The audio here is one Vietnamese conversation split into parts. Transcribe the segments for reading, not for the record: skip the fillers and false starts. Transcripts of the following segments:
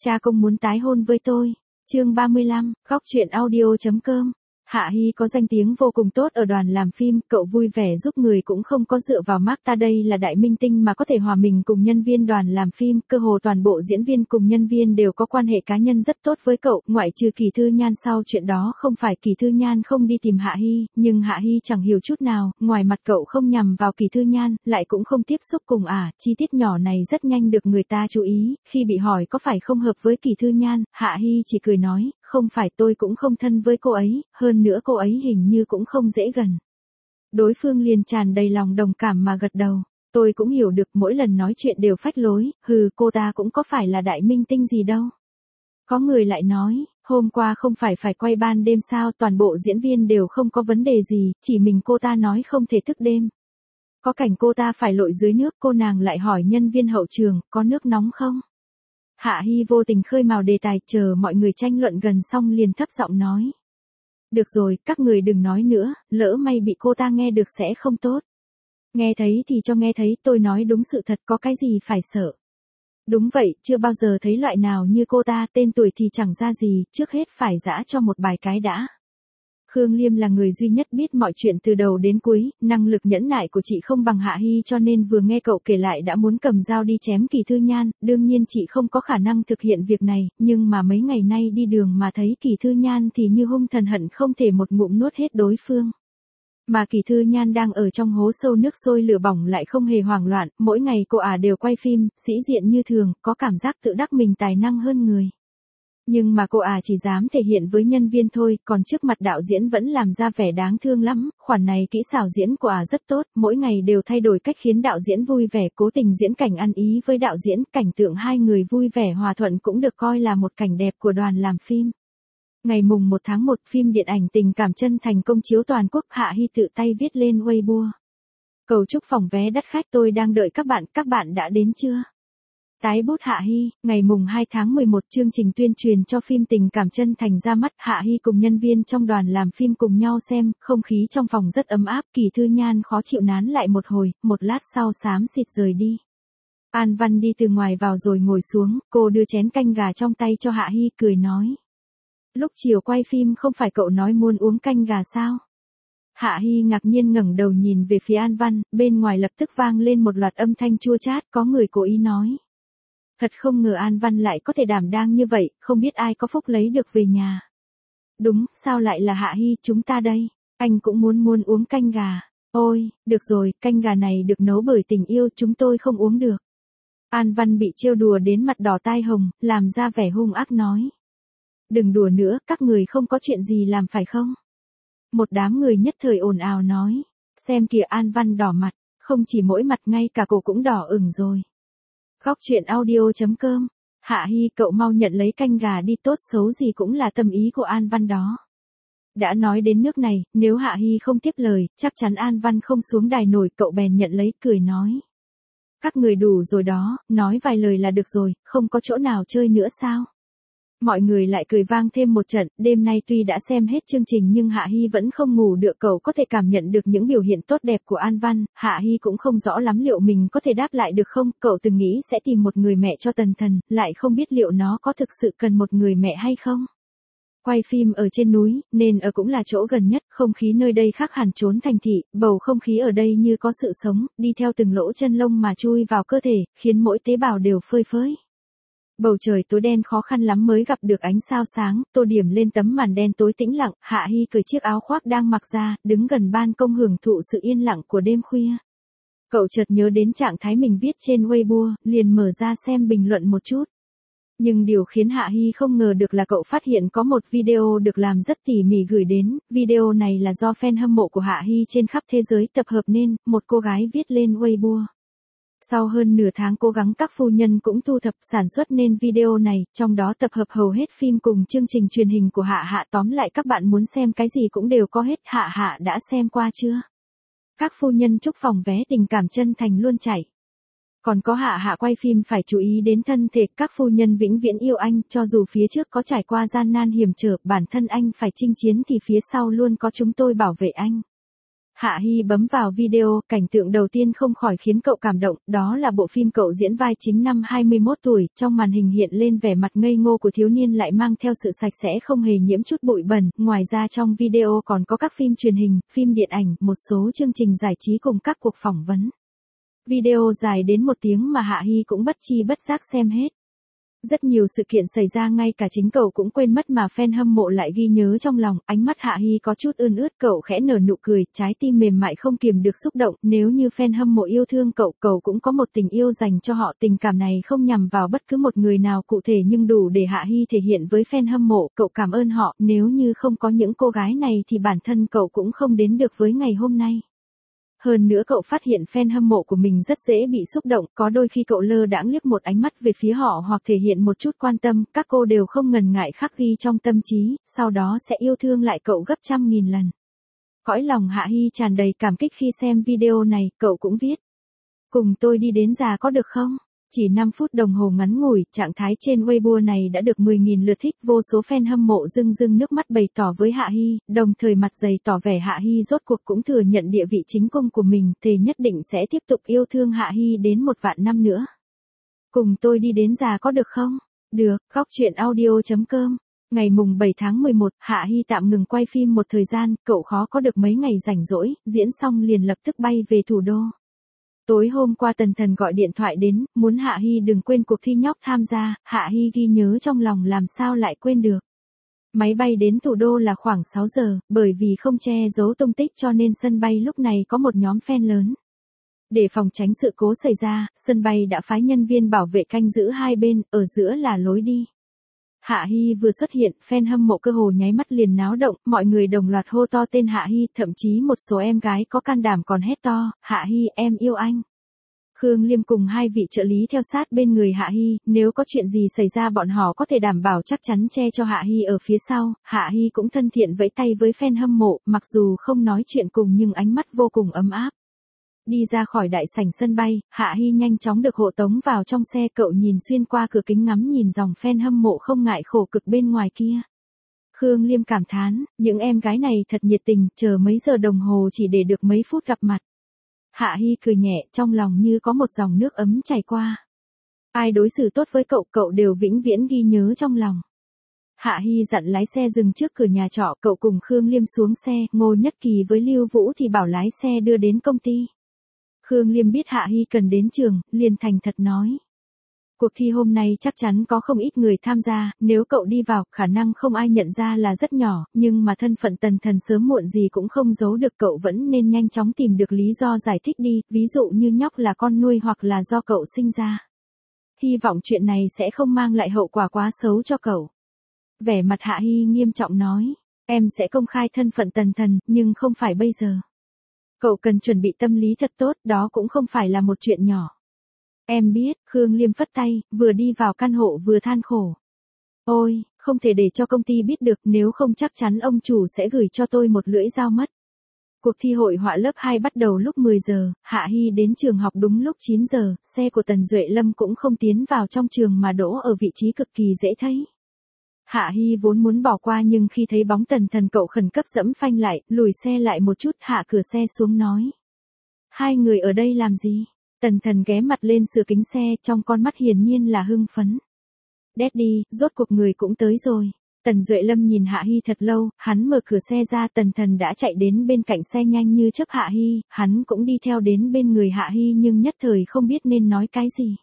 Cha công muốn tái hôn với tôi. Chương 35, góc truyện audio.com. Hạ Hi có danh tiếng vô cùng tốt ở đoàn làm phim, cậu vui vẻ giúp người cũng không có dựa vào mác ta đây là đại minh tinh mà có thể hòa mình cùng nhân viên đoàn làm phim, cơ hồ toàn bộ diễn viên cùng nhân viên đều có quan hệ cá nhân rất tốt với cậu, ngoại trừ Kỳ Thư Nhan. Sau chuyện đó không phải Kỳ Thư Nhan không đi tìm Hạ Hi, nhưng Hạ Hi chẳng hiểu chút nào, ngoài mặt cậu không nhằm vào Kỳ Thư Nhan, lại cũng không tiếp xúc cùng chi tiết nhỏ này rất nhanh được người ta chú ý, khi bị hỏi có phải không hợp với Kỳ Thư Nhan, Hạ Hi chỉ cười nói, không phải, tôi cũng không thân với cô ấy, hơn nữa cô ấy hình như cũng không dễ gần. Đối phương liền tràn đầy lòng đồng cảm mà gật đầu, tôi cũng hiểu được mỗi lần nói chuyện đều phách lối, cô ta cũng có phải là đại minh tinh gì đâu. Có người lại nói, hôm qua không phải quay ban đêm sao, toàn bộ diễn viên đều không có vấn đề gì, chỉ mình cô ta nói không thể thức đêm. Có cảnh cô ta phải lội dưới nước, cô nàng lại hỏi nhân viên hậu trường, có nước nóng không? Hạ Hi vô tình khơi mào đề tài, chờ mọi người tranh luận gần xong liền thấp giọng nói. Được rồi, các người đừng nói nữa, lỡ may bị cô ta nghe được sẽ không tốt. Nghe thấy thì cho nghe thấy, tôi nói đúng sự thật, có cái gì phải sợ. Đúng vậy, chưa bao giờ thấy loại nào như cô ta, tên tuổi thì chẳng ra gì, trước hết phải giã cho một bài cái đã. Khương Liêm là người duy nhất biết mọi chuyện từ đầu đến cuối, năng lực nhẫn nại của chị không bằng Hạ Hi cho nên vừa nghe cậu kể lại đã muốn cầm dao đi chém Kỳ Thư Nhan, đương nhiên chị không có khả năng thực hiện việc này, nhưng mà mấy ngày nay đi đường mà thấy Kỳ Thư Nhan thì như hung thần hận không thể một ngụm nuốt hết đối phương. Mà Kỳ Thư Nhan đang ở trong hố sâu nước sôi lửa bỏng lại không hề hoảng loạn, mỗi ngày cô đều quay phim, sĩ diện như thường, có cảm giác tự đắc mình tài năng hơn người. Nhưng mà cô chỉ dám thể hiện với nhân viên thôi, còn trước mặt đạo diễn vẫn làm ra vẻ đáng thương lắm, khoản này kỹ xảo diễn của rất tốt, mỗi ngày đều thay đổi cách khiến đạo diễn vui vẻ, cố tình diễn cảnh ăn ý với đạo diễn, cảnh tượng hai người vui vẻ hòa thuận cũng được coi là một cảnh đẹp của đoàn làm phim. Ngày mùng 1 tháng 1, phim điện ảnh Tình Cảm Chân Thành công chiếu toàn quốc, Hạ Hi tự tay viết lên Weibo. Cầu chúc phòng vé đắt khách, tôi đang đợi các bạn đã đến chưa? Tái bút Hạ Hi, ngày mùng 2 tháng 11 chương trình tuyên truyền cho phim Tình Cảm Chân Thành ra mắt, Hạ Hi cùng nhân viên trong đoàn làm phim cùng nhau xem, không khí trong phòng rất ấm áp, Kỳ Thư Nhan khó chịu nán lại một hồi, một lát sau xám xịt rời đi. An Văn đi từ ngoài vào rồi ngồi xuống, cô đưa chén canh gà trong tay cho Hạ Hi, cười nói. Lúc chiều quay phim không phải cậu nói muốn uống canh gà sao? Hạ Hi ngạc nhiên ngẩng đầu nhìn về phía An Văn, bên ngoài lập tức vang lên một loạt âm thanh chua chát, có người cố ý nói. Thật không ngờ An Văn lại có thể đảm đang như vậy, không biết ai có phúc lấy được về nhà. Đúng, sao lại là Hạ Hi, chúng ta đây, anh cũng muốn uống canh gà. Ôi, được rồi, canh gà này được nấu bởi tình yêu, chúng tôi không uống được. An Văn bị trêu đùa đến mặt đỏ tai hồng, làm ra vẻ hung ác nói. Đừng đùa nữa, các người không có chuyện gì làm phải không? Một đám người nhất thời ồn ào nói. Xem kìa, An Văn đỏ mặt, không chỉ mỗi mặt ngay cả cổ cũng đỏ ửng rồi. Góc truyện audio.com. Hạ Hi, cậu mau nhận lấy canh gà đi, tốt xấu gì cũng là tâm ý của An Văn đó. Đã nói đến nước này, nếu Hạ Hi không tiếp lời, chắc chắn An Văn không xuống đài nổi, cậu bèn nhận lấy, cười nói. Các người đủ rồi đó, nói vài lời là được rồi, không có chỗ nào chơi nữa sao? Mọi người lại cười vang thêm một trận, đêm nay tuy đã xem hết chương trình nhưng Hạ Hi vẫn không ngủ được, cậu có thể cảm nhận được những biểu hiện tốt đẹp của An Văn, Hạ Hi cũng không rõ lắm liệu mình có thể đáp lại được không, cậu từng nghĩ sẽ tìm một người mẹ cho Tần Thần, lại không biết liệu nó có thực sự cần một người mẹ hay không. Quay phim ở trên núi, nên ở cũng là chỗ gần nhất, không khí nơi đây khác hẳn chốn thành thị, bầu không khí ở đây như có sự sống, đi theo từng lỗ chân lông mà chui vào cơ thể, khiến mỗi tế bào đều phơi phới. Bầu trời tối đen khó khăn lắm mới gặp được ánh sao sáng, tô điểm lên tấm màn đen tối tĩnh lặng, Hạ Hi cởi chiếc áo khoác đang mặc ra, đứng gần ban công hưởng thụ sự yên lặng của đêm khuya. Cậu chợt nhớ đến trạng thái mình viết trên Weibo, liền mở ra xem bình luận một chút. Nhưng điều khiến Hạ Hi không ngờ được là cậu phát hiện có một video được làm rất tỉ mỉ gửi đến, video này là do fan hâm mộ của Hạ Hi trên khắp thế giới tập hợp nên, một cô gái viết lên Weibo. Sau hơn nửa tháng cố gắng các phu nhân cũng thu thập sản xuất nên video này, trong đó tập hợp hầu hết phim cùng chương trình truyền hình của Hạ, tóm lại các bạn muốn xem cái gì cũng đều có hết, Hạ đã xem qua chưa? Các phu nhân chúc phòng vé Tình Cảm Chân Thành luôn chảy. Còn có Hạ quay phim phải chú ý đến thân thể, các phu nhân vĩnh viễn yêu anh, cho dù phía trước có trải qua gian nan hiểm trở, bản thân anh phải chinh chiến thì phía sau luôn có chúng tôi bảo vệ anh. Hạ Hi bấm vào video, cảnh tượng đầu tiên không khỏi khiến cậu cảm động, đó là bộ phim cậu diễn vai chính năm 21 tuổi, trong màn hình hiện lên vẻ mặt ngây ngô của thiếu niên lại mang theo sự sạch sẽ không hề nhiễm chút bụi bẩn, ngoài ra trong video còn có các phim truyền hình, phim điện ảnh, một số chương trình giải trí cùng các cuộc phỏng vấn. Video dài đến 1 tiếng mà Hạ Hi cũng bất chi bất giác xem hết. Rất nhiều sự kiện xảy ra ngay cả chính cậu cũng quên mất mà fan hâm mộ lại ghi nhớ trong lòng, ánh mắt Hạ Hi có chút ươn ướt, cậu khẽ nở nụ cười, trái tim mềm mại không kiềm được xúc động, nếu như fan hâm mộ yêu thương cậu, cậu cũng có một tình yêu dành cho họ, tình cảm này không nhằm vào bất cứ một người nào cụ thể nhưng đủ để Hạ Hi thể hiện với fan hâm mộ, cậu cảm ơn họ, nếu như không có những cô gái này thì bản thân cậu cũng không đến được với ngày hôm nay. Hơn nữa cậu phát hiện fan hâm mộ của mình rất dễ bị xúc động, có đôi khi cậu lơ đãng liếc một ánh mắt về phía họ hoặc thể hiện một chút quan tâm, các cô đều không ngần ngại khắc ghi trong tâm trí, sau đó sẽ yêu thương lại cậu gấp trăm nghìn lần. Cõi lòng Hạ Hi tràn đầy cảm kích khi xem video này, cậu cũng viết. Cùng tôi đi đến già có được không? Chỉ 5 phút đồng hồ ngắn ngủi, trạng thái trên Weibo này đã được 10.000 lượt thích, vô số fan hâm mộ rưng rưng nước mắt bày tỏ với Hạ Hi, đồng thời mặt dày tỏ vẻ Hạ Hi rốt cuộc cũng thừa nhận địa vị chính cung của mình, thề nhất định sẽ tiếp tục yêu thương Hạ Hi đến 1.000.000 năm nữa. Cùng tôi đi đến già có được không? Được, góc truyện audio.com. Ngày mùng 7 tháng 11, Hạ Hi tạm ngừng quay phim một thời gian, cậu khó có được mấy ngày rảnh rỗi, diễn xong liền lập tức bay về thủ đô. Tối hôm qua Tần Thần gọi điện thoại đến, muốn Hạ Hi đừng quên cuộc thi nhóc tham gia, Hạ Hi ghi nhớ trong lòng làm sao lại quên được. Máy bay đến thủ đô là khoảng 6 giờ, bởi vì không che giấu tung tích cho nên sân bay lúc này có một nhóm fan lớn. Để phòng tránh sự cố xảy ra, sân bay đã phái nhân viên bảo vệ canh giữ hai bên, ở giữa là lối đi. Hạ Hi vừa xuất hiện, fan hâm mộ cơ hồ nháy mắt liền náo động, mọi người đồng loạt hô to tên Hạ Hi, thậm chí một số em gái có can đảm còn hét to, Hạ Hi, em yêu anh. Khương Liêm cùng 2 vị trợ lý theo sát bên người Hạ Hi, nếu có chuyện gì xảy ra bọn họ có thể đảm bảo chắc chắn che cho Hạ Hi ở phía sau, Hạ Hi cũng thân thiện vẫy tay với fan hâm mộ, mặc dù không nói chuyện cùng nhưng ánh mắt vô cùng ấm áp. Đi ra khỏi đại sảnh sân bay, Hạ Hi nhanh chóng được hộ tống vào trong xe, cậu nhìn xuyên qua cửa kính ngắm nhìn dòng fan hâm mộ không ngại khổ cực bên ngoài kia. Khương Liêm cảm thán, những em gái này thật nhiệt tình, chờ mấy giờ đồng hồ chỉ để được mấy phút gặp mặt. Hạ Hi cười nhẹ, trong lòng như có một dòng nước ấm chảy qua. Ai đối xử tốt với cậu, cậu đều vĩnh viễn ghi nhớ trong lòng. Hạ Hi dặn lái xe dừng trước cửa nhà trọ, cậu cùng Khương Liêm xuống xe, Ngô Nhất Kỳ với Lưu Vũ thì bảo lái xe đưa đến công ty. Khương Liêm biết Hạ Hi cần đến trường, liền thành thật nói. Cuộc thi hôm nay chắc chắn có không ít người tham gia, nếu cậu đi vào, khả năng không ai nhận ra là rất nhỏ, nhưng mà thân phận Tần Thần sớm muộn gì cũng không giấu được, cậu vẫn nên nhanh chóng tìm được lý do giải thích đi, ví dụ như nhóc là con nuôi hoặc là do cậu sinh ra. Hy vọng chuyện này sẽ không mang lại hậu quả quá xấu cho cậu. Vẻ mặt Hạ Hi nghiêm trọng nói, em sẽ công khai thân phận Tần Thần, nhưng không phải bây giờ. Cậu cần chuẩn bị tâm lý thật tốt, đó cũng không phải là một chuyện nhỏ. Em biết, Khương Liêm phất tay, vừa đi vào căn hộ vừa than khổ. Ôi, không thể để cho công ty biết được, nếu không chắc chắn ông chủ sẽ gửi cho tôi một lưỡi dao mất. Cuộc thi hội họa lớp 2 bắt đầu lúc 10 giờ, Hạ Hi đến trường học đúng lúc 9 giờ, xe của Tần Duệ Lâm cũng không tiến vào trong trường mà đỗ ở vị trí cực kỳ dễ thấy. Hạ Hi vốn muốn bỏ qua nhưng khi thấy bóng Tần Thần cậu khẩn cấp giẫm phanh lại, lùi xe lại một chút, hạ cửa xe xuống nói. Hai người ở đây làm gì? Tần Thần ghé mặt lên sửa kính xe, trong con mắt hiển nhiên là hưng phấn. Daddy, rốt cuộc người cũng tới rồi. Tần Duệ Lâm nhìn Hạ Hi thật lâu, hắn mở cửa xe ra, Tần Thần đã chạy đến bên cạnh xe nhanh như chớp. Hạ Hi, hắn cũng đi theo đến bên người Hạ Hi nhưng nhất thời không biết nên nói cái gì.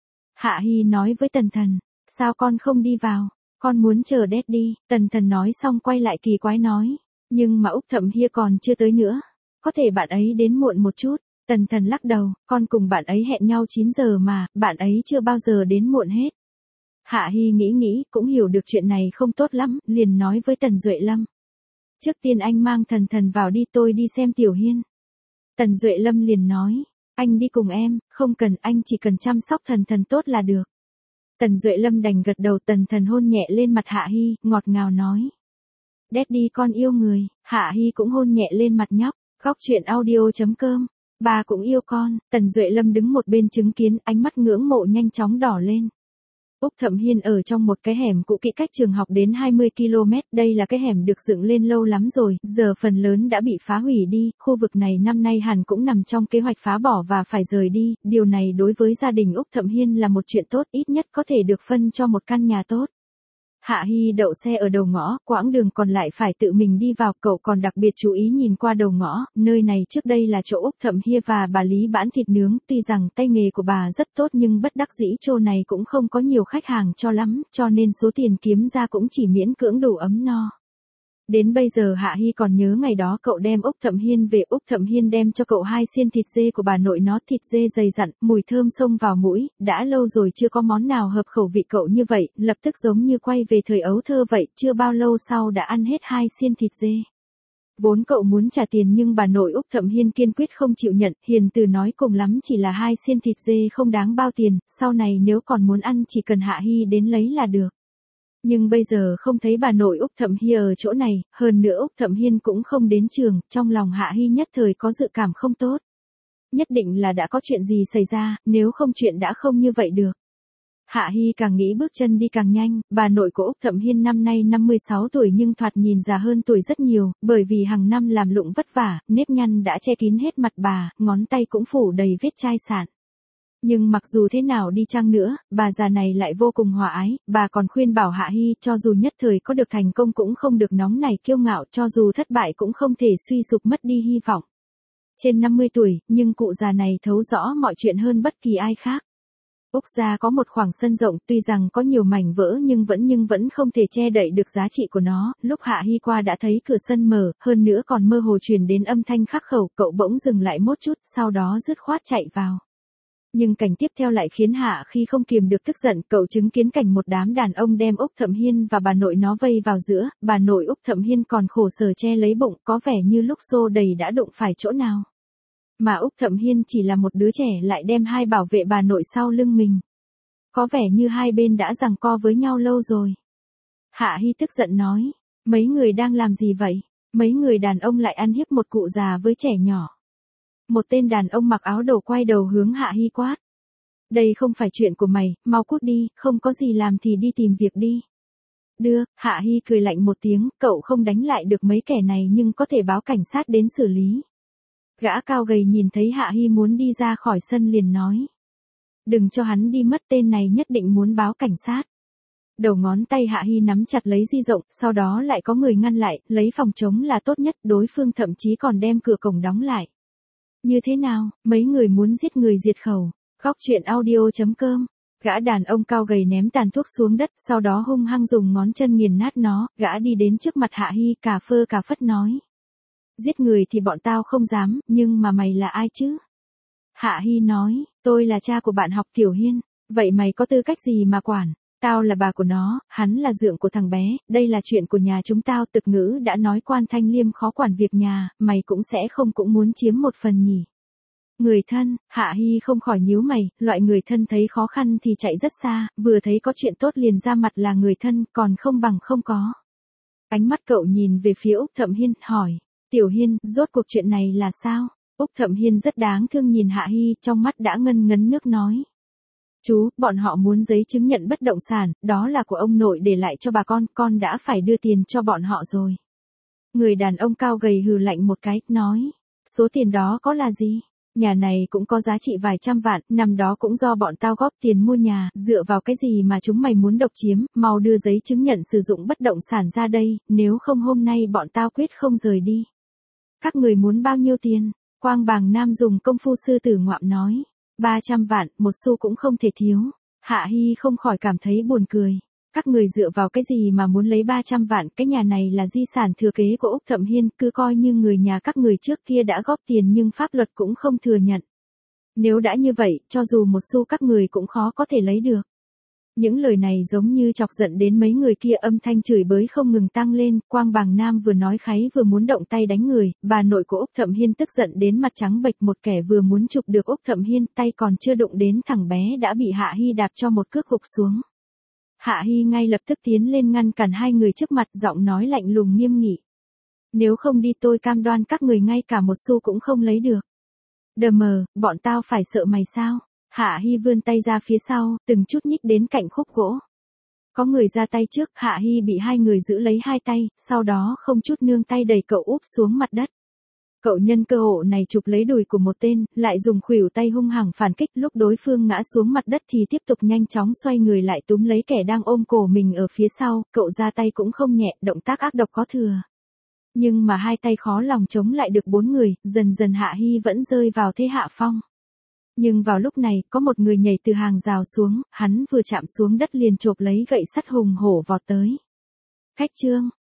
Hạ Hi nói với Tần Thần, sao con không đi vào? Con muốn chờ Daddy. Tần Thần nói xong quay lại kỳ quái nói, nhưng mà Úc Thẩm Hia còn chưa tới nữa. Có thể bạn ấy đến muộn một chút. Tần Thần lắc đầu, con cùng bạn ấy hẹn nhau 9 giờ mà, bạn ấy chưa bao giờ đến muộn hết. Hạ Hi nghĩ, cũng hiểu được chuyện này không tốt lắm, liền nói với Tần Duệ Lâm. Trước tiên anh mang Thần vào đi, tôi đi xem Tiểu Hiên. Tần Duệ Lâm liền nói, anh đi cùng em, không cần, anh chỉ cần chăm sóc Thần tốt là được. Tần Duệ Lâm đành gật đầu. Tần Thần hôn nhẹ lên mặt Hạ Hi, ngọt ngào nói. Daddy con yêu người. Hạ Hi cũng hôn nhẹ lên mặt nhóc. Góc truyện audio.com. Bà cũng yêu con. Tần Duệ Lâm đứng một bên chứng kiến, ánh mắt ngưỡng mộ nhanh chóng đỏ lên. Úc Thậm Hiên ở trong một cái hẻm cũ kỹ cách trường học đến 20 km, đây là cái hẻm được dựng lên lâu lắm rồi, giờ phần lớn đã bị phá hủy đi, khu vực này năm nay hẳn cũng nằm trong kế hoạch phá bỏ và phải rời đi, điều này đối với gia đình Úc Thậm Hiên là một chuyện tốt, ít nhất có thể được phân cho một căn nhà tốt. Hạ Hy đậu xe ở đầu ngõ, quãng đường còn lại phải tự mình đi vào, cậu còn đặc biệt chú ý nhìn qua đầu ngõ, nơi này trước đây là chỗ Úc Thậm Hiên và bà Lý bán thịt nướng, tuy rằng tay nghề của bà rất tốt nhưng bất đắc dĩ chỗ này cũng không có nhiều khách hàng cho lắm, cho nên số tiền kiếm ra cũng chỉ miễn cưỡng đủ ấm no. Đến bây giờ Hạ Hy còn nhớ ngày đó cậu đem Úc Thậm Hiên về, Úc Thậm Hiên đem cho cậu 2 xiên thịt dê của bà nội nó, thịt dê dày dặn, mùi thơm xông vào mũi, đã lâu rồi chưa có món nào hợp khẩu vị cậu như vậy, lập tức giống như quay về thời ấu thơ vậy, chưa bao lâu sau đã ăn hết 2 xiên thịt dê. Vốn cậu muốn trả tiền nhưng bà nội Úc Thậm Hiên kiên quyết không chịu nhận, hiền từ nói cùng lắm chỉ là 2 xiên thịt dê không đáng bao tiền, sau này nếu còn muốn ăn chỉ cần Hạ Hy đến lấy là được. Nhưng bây giờ không thấy bà nội Úc Thậm Hiên ở chỗ này, hơn nữa Úc Thậm Hiên cũng không đến trường, trong lòng Hạ Hy nhất thời có dự cảm không tốt. Nhất định là đã có chuyện gì xảy ra, nếu không chuyện đã không như vậy được. Hạ Hy càng nghĩ bước chân đi càng nhanh, bà nội của Úc Thậm Hiên năm nay 56 tuổi nhưng thoạt nhìn già hơn tuổi rất nhiều, bởi vì hàng năm làm lụng vất vả, nếp nhăn đã che kín hết mặt bà, ngón tay cũng phủ đầy vết chai sạn. Nhưng mặc dù thế nào đi chăng nữa, bà già này lại vô cùng hòa ái, bà còn khuyên bảo Hạ Hy cho dù nhất thời có được thành công cũng không được nóng nảy kiêu ngạo, cho dù thất bại cũng không thể suy sụp mất đi hy vọng. Trên 50 tuổi, nhưng cụ già này thấu rõ mọi chuyện hơn bất kỳ ai khác. Úc gia có một khoảng sân rộng, tuy rằng có nhiều mảnh vỡ nhưng vẫn không thể che đậy được giá trị của nó, lúc Hạ Hy qua đã thấy cửa sân mở, hơn nữa còn mơ hồ truyền đến âm thanh khắc khẩu, cậu bỗng dừng lại một chút, sau đó dứt khoát chạy vào. Nhưng cảnh tiếp theo lại khiến Hạ Hy không kiềm được tức giận, cậu chứng kiến cảnh một đám đàn ông đem Úc Thậm Hiên và bà nội nó vây vào giữa, bà nội Úc Thậm Hiên còn khổ sở che lấy bụng, có vẻ như lúc xô đầy đã đụng phải chỗ nào. Mà Úc Thậm Hiên chỉ là một đứa trẻ lại đem hai bảo vệ bà nội sau lưng mình. Có vẻ như hai bên đã giằng co với nhau lâu rồi. Hạ Hy tức giận nói, mấy người đang làm gì vậy? Mấy người đàn ông lại ăn hiếp một cụ già với trẻ nhỏ. Một tên đàn ông mặc áo đồ quay đầu hướng Hạ Hy quát. Đây không phải chuyện của mày, mau cút đi, không có gì làm thì đi tìm việc đi. Hạ Hy cười lạnh một tiếng, cậu không đánh lại được mấy kẻ này nhưng có thể báo cảnh sát đến xử lý. Gã cao gầy nhìn thấy Hạ Hy muốn đi ra khỏi sân liền nói. Đừng cho hắn đi mất, tên này nhất định muốn báo cảnh sát. Đầu ngón tay Hạ Hy nắm chặt lấy di rộng, sau đó lại có người ngăn lại, lấy phòng chống là tốt nhất, đối phương thậm chí còn đem cửa cổng đóng lại. Như thế nào, mấy người muốn giết người diệt khẩu, Góc Chuyện Audio.com. Gã đàn ông cao gầy ném tàn thuốc xuống đất, sau đó hung hăng dùng ngón chân nghiền nát nó, gã đi đến trước mặt Hạ Hy cà phơ cà phất nói. Giết người thì bọn tao không dám, nhưng mà mày là ai chứ? Hạ Hy nói, tôi là cha của bạn học Tiểu Hiên, vậy mày có tư cách gì mà quản? Tao là bà của nó, hắn là dượng của thằng bé, đây là chuyện của nhà chúng tao, Tục ngữ đã nói quan thanh liêm khó quản việc nhà, mày cũng sẽ không cũng muốn chiếm một phần nhỉ. Người thân, Hạ Hy không khỏi nhíu mày, loại người thân thấy khó khăn thì chạy rất xa, vừa thấy có chuyện tốt liền ra mặt là người thân, còn không bằng không có. Ánh mắt cậu nhìn về phía Úc Thậm Hiên, hỏi, Tiểu Hiên, rốt cuộc chuyện này là sao? Úc Thậm Hiên rất đáng thương nhìn Hạ Hy, trong mắt đã ngân ngấn nước nói. Chú, bọn họ muốn giấy chứng nhận bất động sản, đó là của ông nội để lại cho bà con đã phải đưa tiền cho bọn họ rồi. Người đàn ông cao gầy hừ lạnh một cái, nói, số tiền đó có là gì? Nhà này cũng có giá trị vài trăm vạn, năm đó cũng do bọn tao góp tiền mua nhà, dựa vào cái gì mà chúng mày muốn độc chiếm, mau đưa giấy chứng nhận sử dụng bất động sản ra đây, nếu không hôm nay bọn tao quyết không rời đi. Các người muốn bao nhiêu tiền? Quang Bàng Nam dùng công phu sư tử ngoạm nói. 300 vạn, một xu cũng không thể thiếu. Hạ Hy không khỏi cảm thấy buồn cười. Các người dựa vào cái gì mà muốn lấy 300 vạn, cái nhà này là di sản thừa kế của Úc Thậm Hiên, cứ coi như người nhà các người trước kia đã góp tiền nhưng pháp luật cũng không thừa nhận. Nếu đã như vậy, cho dù một xu các người cũng khó có thể lấy được. Những lời này giống như chọc giận đến mấy người kia, âm thanh chửi bới không ngừng tăng lên, Quang Bàng Nam vừa nói kháy vừa muốn động tay đánh người, bà nội của Úc Thậm Hiên tức giận đến mặt trắng bệch, một kẻ vừa muốn chụp được Úc Thậm Hiên, tay còn chưa đụng đến thằng bé đã bị Hạ Hy đạp cho một cước gục xuống. Hạ Hy ngay lập tức tiến lên ngăn cản hai người trước mặt, giọng nói lạnh lùng nghiêm nghị. Nếu không đi tôi cam đoan các người ngay cả một xu cũng không lấy được. Đờ mờ, bọn tao phải sợ mày sao? Hạ Hi vươn tay ra phía sau, từng chút nhích đến cạnh khúc gỗ. Có người ra tay trước, Hạ Hi bị hai người giữ lấy hai tay, sau đó không chút nương tay đẩy cậu úp xuống mặt đất. Cậu nhân cơ hội này chụp lấy đùi của một tên, lại dùng khuỷu tay hung hăng phản kích, lúc đối phương ngã xuống mặt đất thì tiếp tục nhanh chóng xoay người lại túm lấy kẻ đang ôm cổ mình ở phía sau, cậu ra tay cũng không nhẹ, động tác ác độc có thừa. Nhưng mà hai tay khó lòng chống lại được bốn người, dần dần Hạ Hi vẫn rơi vào thế hạ phong. Nhưng vào lúc này, có một người nhảy từ hàng rào xuống, hắn vừa chạm xuống đất liền chộp lấy gậy sắt hùng hổ vọt tới. Khách Trương,